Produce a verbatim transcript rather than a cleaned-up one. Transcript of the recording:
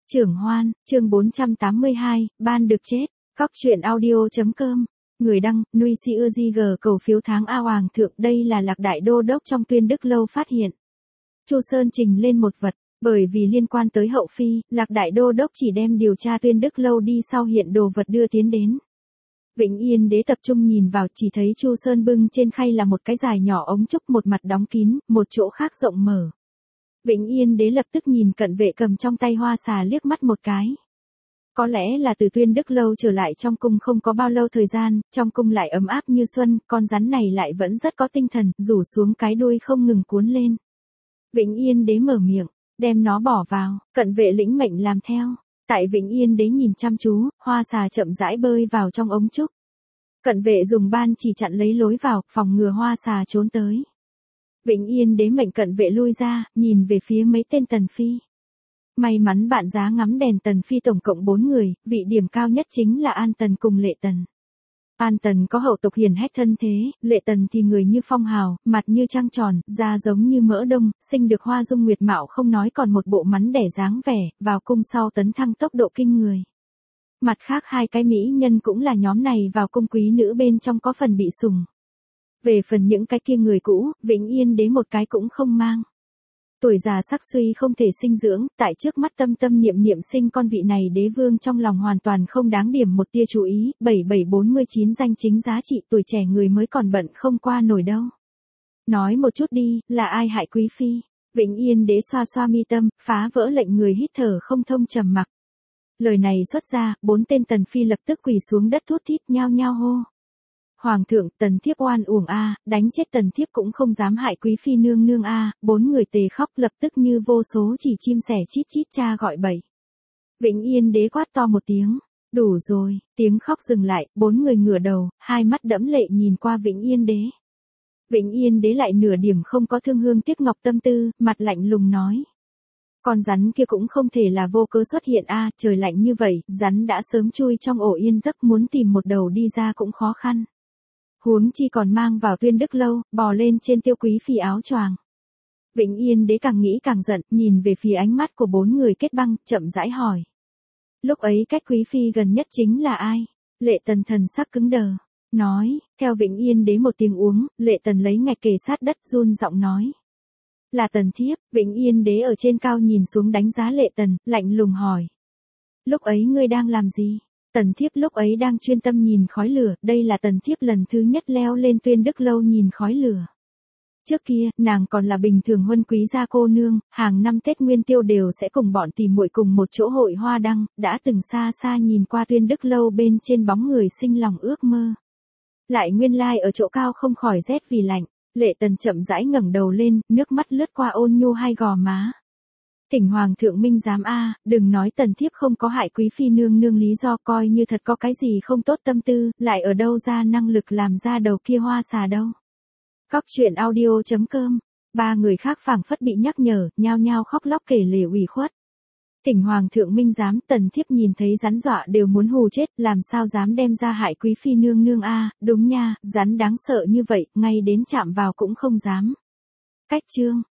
Trưởng Hoan, chương bốn trăm tám mươi hai, ban được chết. Cóc truyện audio.com. Người đăng, Nuôi Si Ưa Di G cầu phiếu tháng A Hoàng thượng. Đây là Lạc Đại Đô Đốc trong Tuyên Đức Lâu phát hiện. Chu Sơn trình lên một vật, bởi vì liên quan tới hậu phi, Lạc Đại Đô Đốc chỉ đem điều tra Tuyên Đức Lâu đi sau hiện đồ vật đưa tiến đến. Vĩnh Yên Đế tập trung nhìn vào, chỉ thấy Chu Sơn bưng trên khay là một cái dài nhỏ ống trúc, một mặt đóng kín, một chỗ khác rộng mở. Vĩnh Yên Đế lập tức nhìn cận vệ cầm trong tay hoa xà liếc mắt một cái. Có lẽ là từ Tuyên Đức Lâu trở lại trong cung không có bao lâu thời gian, trong cung lại ấm áp như xuân, con rắn này lại vẫn rất có tinh thần, rủ xuống cái đuôi không ngừng cuốn lên. Vĩnh Yên Đế mở miệng, đem nó bỏ vào, cận vệ lĩnh mệnh làm theo. Tại Vĩnh Yên Đế nhìn chăm chú, hoa xà chậm rãi bơi vào trong ống trúc. Cận vệ dùng ban chỉ chặn lấy lối vào, phòng ngừa hoa xà trốn tới. Vĩnh Yên Đế mệnh cận vệ lui ra, nhìn về phía mấy tên tần phi. May mắn bạn giá ngắm đèn tần phi tổng cộng bốn người, vị điểm cao nhất chính là An Tần cùng Lệ Tần. An Tần có hậu tộc hiền hách thân thế, Lệ Tần thì người như phong hào, mặt như trăng tròn, da giống như mỡ đông, sinh được hoa dung nguyệt mạo không nói còn một bộ mắn đẻ dáng vẻ, vào cung sau tấn thăng tốc độ kinh người. Mặt khác hai cái mỹ nhân cũng là nhóm này vào cung quý nữ bên trong có phần bị sủng. Về phần những cái kia người cũ, Vĩnh Yên Đế một cái cũng không mang. Tuổi già sắc suy không thể sinh dưỡng, tại trước mắt tâm tâm niệm niệm sinh con vị này đế vương trong lòng hoàn toàn không đáng điểm một tia chú ý, bảy bảy bốn mươi chín danh chính giá trị tuổi trẻ người mới còn bận không qua nổi đâu. Nói một chút đi, là ai hại quý phi? Vĩnh Yên Đế xoa xoa mi tâm, phá vỡ lệnh người hít thở không thông trầm mặc. Lời này xuất ra, bốn tên tần phi lập tức quỳ xuống đất thút thít nhao nhao hô. Hoàng thượng, tần thiếp oan uổng a, đánh chết tần thiếp cũng không dám hại quý phi nương nương a, bốn người tề khóc lập tức như vô số chỉ chim sẻ chít chít cha gọi bậy. Vĩnh Yên Đế quát to một tiếng, đủ rồi, tiếng khóc dừng lại, bốn người ngửa đầu, hai mắt đẫm lệ nhìn qua Vĩnh Yên Đế. Vĩnh Yên Đế lại nửa điểm không có thương hương tiếc ngọc tâm tư, mặt lạnh lùng nói. Con rắn kia cũng không thể là vô cớ xuất hiện a, trời lạnh như vậy, rắn đã sớm chui trong ổ yên giấc, muốn tìm một đầu đi ra cũng khó khăn. Huống chi còn mang vào Tuyên Đức Lâu, bò lên trên tiêu quý phi áo choàng. Vĩnh Yên Đế càng nghĩ càng giận, nhìn về phía ánh mắt của bốn người kết băng, chậm rãi hỏi. Lúc ấy cách quý phi gần nhất chính là ai? Lệ Tần thần sắc cứng đờ, nói, theo Vĩnh Yên Đế một tiếng uống, Lệ Tần lấy ngạch kề sát đất run giọng nói. Là Tần thiếp. Vĩnh Yên Đế ở trên cao nhìn xuống đánh giá Lệ Tần, lạnh lùng hỏi. Lúc ấy ngươi đang làm gì? Tần thiếp lúc ấy đang chuyên tâm nhìn khói lửa, đây là tần thiếp lần thứ nhất leo lên Tuyên Đức Lâu nhìn khói lửa. Trước kia, nàng còn là bình thường huân quý gia cô nương, hàng năm Tết Nguyên Tiêu đều sẽ cùng bọn tỉ muội cùng một chỗ hội hoa đăng, đã từng xa xa nhìn qua Tuyên Đức Lâu bên trên bóng người sinh lòng ước mơ. Lại nguyên lai ở chỗ cao không khỏi rét vì lạnh, Lệ Tần chậm rãi ngẩng đầu lên, nước mắt lướt qua ôn nhu hai gò má. Thỉnh Hoàng thượng minh giám a, đừng nói tần thiếp không có hại quý phi nương nương lý do, coi như thật có cái gì không tốt tâm tư, lại ở đâu ra năng lực làm ra đầu kia hoa xà đâu. Cóc truyện audio.com. Ba người khác phảng phất bị nhắc nhở, nhao nhao khóc lóc kể lể ủy khuất. Thỉnh Hoàng thượng minh giám, tần thiếp nhìn thấy rắn dọa đều muốn hù chết, làm sao dám đem ra hại quý phi nương nương a, đúng nha, rắn đáng sợ như vậy, ngay đến chạm vào cũng không dám. Cách chương.